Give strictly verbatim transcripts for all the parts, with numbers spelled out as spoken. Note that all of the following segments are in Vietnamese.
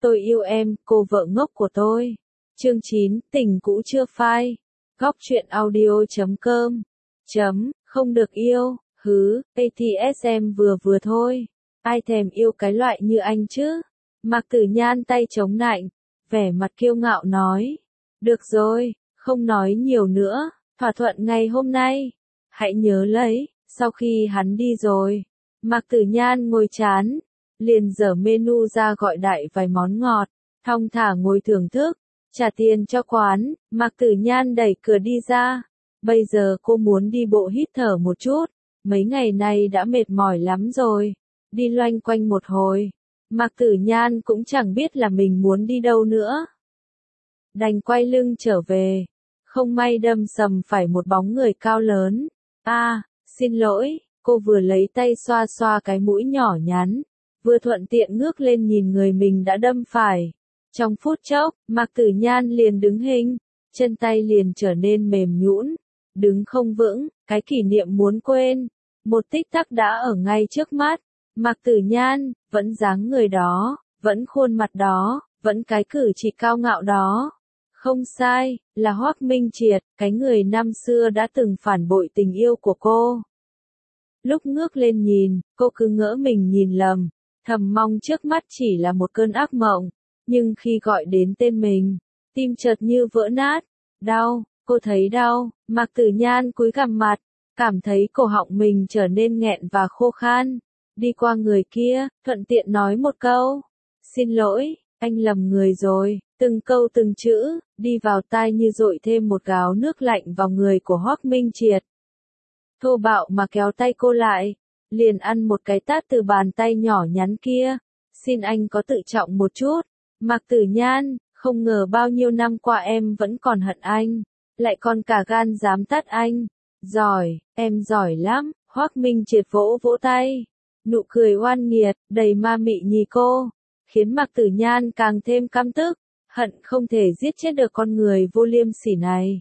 Tôi yêu em, cô vợ ngốc của tôi. Chương chín, tình cũ chưa phai. Góc truyện audio chấm com. Chấm, không được yêu, hứ, a tê ét em vừa vừa thôi. Ai thèm yêu cái loại như anh chứ? Mạc Tử Nhan tay chống nạnh, vẻ mặt kiêu ngạo nói. Được rồi, không nói nhiều nữa, thỏa thuận ngày hôm nay. Hãy nhớ lấy, sau khi hắn đi rồi, Mạc Tử Nhan ngồi chán, liền dở menu ra gọi đại vài món ngọt, thong thả ngồi thưởng thức, trả tiền cho quán, Mạc Tử Nhan đẩy cửa đi ra. Bây giờ cô muốn đi bộ hít thở một chút, mấy ngày nay đã mệt mỏi lắm rồi, đi loanh quanh một hồi. Mạc Tử Nhan cũng chẳng biết là mình muốn đi đâu nữa. Đành quay lưng trở về, không may đâm sầm phải một bóng người cao lớn. A, à, xin lỗi, cô vừa lấy tay xoa xoa cái mũi nhỏ nhắn, vừa thuận tiện ngước lên nhìn người mình đã đâm phải. Trong phút chốc, Mạc Tử Nhan liền đứng hình, chân tay liền trở nên mềm nhũn, đứng không vững, cái kỷ niệm muốn quên. Một tích tắc đã ở ngay trước mắt, Mạc Tử Nhan, vẫn dáng người đó, vẫn khuôn mặt đó, vẫn cái cử chỉ cao ngạo đó. Không sai, là Hoắc Minh Triệt, cái người năm xưa đã từng phản bội tình yêu của cô. Lúc ngước lên nhìn, cô cứ ngỡ mình nhìn lầm, thầm mong trước mắt chỉ là một cơn ác mộng, nhưng khi gọi đến tên mình, tim chợt như vỡ nát. Đau, cô thấy đau. Mạc Tử Nhan cúi gằm mặt, cảm thấy cổ họng mình trở nên nghẹn và khô khan. Đi qua người kia, thuận tiện nói một câu. Xin lỗi, anh lầm người rồi. Từng câu từng chữ, đi vào tai như dội thêm một gáo nước lạnh vào người của Hoắc Minh Triệt. Thô bạo mà kéo tay cô lại, liền ăn một cái tát từ bàn tay nhỏ nhắn kia. Xin anh có tự trọng một chút. Mạc Tử Nhan, không ngờ bao nhiêu năm qua em vẫn còn hận anh, lại còn cả gan dám tát anh. Giỏi, em giỏi lắm. Hoắc Minh Triệt vỗ vỗ tay, nụ cười oan nghiệt, đầy ma mị nhì cô, khiến Mạc Tử Nhan càng thêm căm tức, hận không thể giết chết được con người vô liêm sỉ này.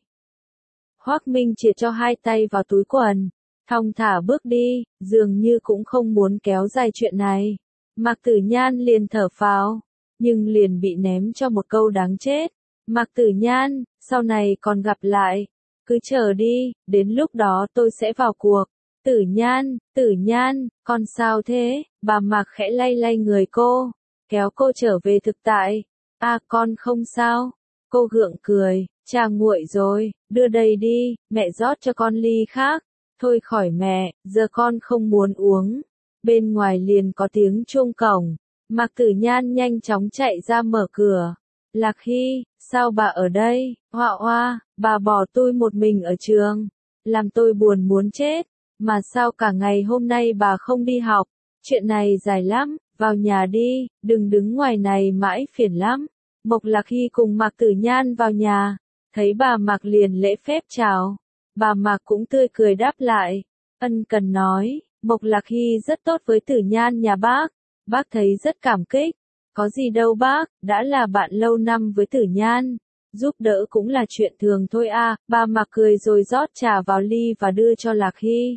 Hoắc Minh Triệt cho hai tay vào túi quần, thong thả bước đi, dường như cũng không muốn kéo dài chuyện này. Mạc Tử Nhan liền thở phào, nhưng liền bị ném cho một câu đáng chết. Mạc Tử Nhan, sau này còn gặp lại, cứ chờ đi, đến lúc đó tôi sẽ vào cuộc. Tử Nhan, Tử Nhan, con sao thế? Bà Mạc khẽ lay lay người cô, kéo cô trở về thực tại. À, con không sao. Cô gượng cười, trà nguội rồi, đưa đây đi, mẹ rót cho con ly khác. Thôi khỏi mẹ, giờ con không muốn uống. Bên ngoài liền có tiếng chuông cổng, Mạc Tử Nhan nhanh chóng chạy ra mở cửa. Lạc Hy, sao bà ở đây? Hoa hoa, bà bỏ tôi một mình ở trường, làm tôi buồn muốn chết. Mà sao cả ngày hôm nay bà không đi học? Chuyện này dài lắm, vào nhà đi, đừng đứng ngoài này mãi phiền lắm. Mộc Lạc Hy cùng Mạc Tử Nhan vào nhà, thấy bà Mạc liền lễ phép chào. Bà Mạc cũng tươi cười đáp lại, ân cần nói, Mộc Lạc Hy rất tốt với Tử Nhan nhà bác, bác thấy rất cảm kích. Có gì đâu bác, đã là bạn lâu năm với Tử Nhan, giúp đỡ cũng là chuyện thường thôi à. Bà Mạc cười rồi rót trà vào ly và đưa cho Lạc Hy.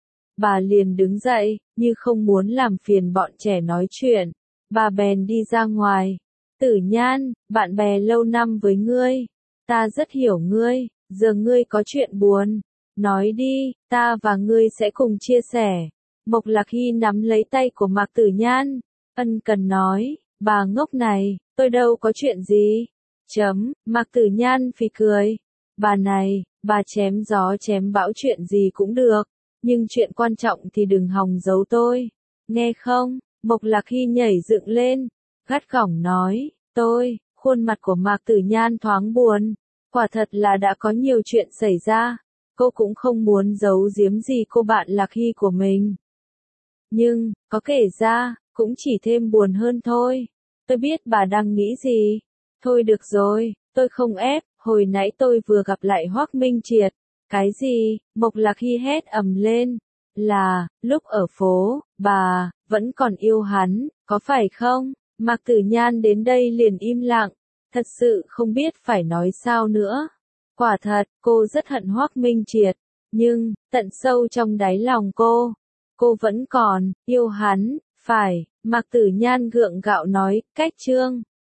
Bà liền đứng dậy, như không muốn làm phiền bọn trẻ nói chuyện, bà bèn đi ra ngoài. Tử Nhan, bạn bè lâu năm với ngươi, ta rất hiểu ngươi, giờ ngươi có chuyện buồn, nói đi, ta và ngươi sẽ cùng chia sẻ. Mộc Lạc Hy nắm lấy tay của Mạc Tử Nhan, ân cần nói, bà ngốc này, tôi đâu có chuyện gì. Chấm, Mạc Tử Nhan phì cười, bà này, bà chém gió chém bão chuyện gì cũng được, nhưng chuyện quan trọng thì đừng hòng giấu tôi, nghe không? Mộc Lạc Hy nhảy dựng lên, gắt gỏng nói, tôi, khuôn mặt của Mạc Tử Nhan thoáng buồn, quả thật là đã có nhiều chuyện xảy ra, cô cũng không muốn giấu giếm gì cô bạn Lạc Hy của mình. Nhưng, có kể ra, cũng chỉ thêm buồn hơn thôi. Tôi biết bà đang nghĩ gì. Thôi được rồi, tôi không ép, hồi nãy tôi vừa gặp lại Hoắc Minh Triệt. Cái gì? Mộc Lạc Hy hét ầm lên. Là, lúc ở phố, bà, vẫn còn yêu hắn, có phải không? Mạc Tử Nhan đến đây liền im lặng, thật sự không biết phải nói sao nữa. Quả thật, cô rất hận Hoắc Minh Triệt, nhưng, tận sâu trong đáy lòng cô, cô vẫn còn, yêu hắn, phải. Mạc Tử Nhan gượng gạo nói, cách chương.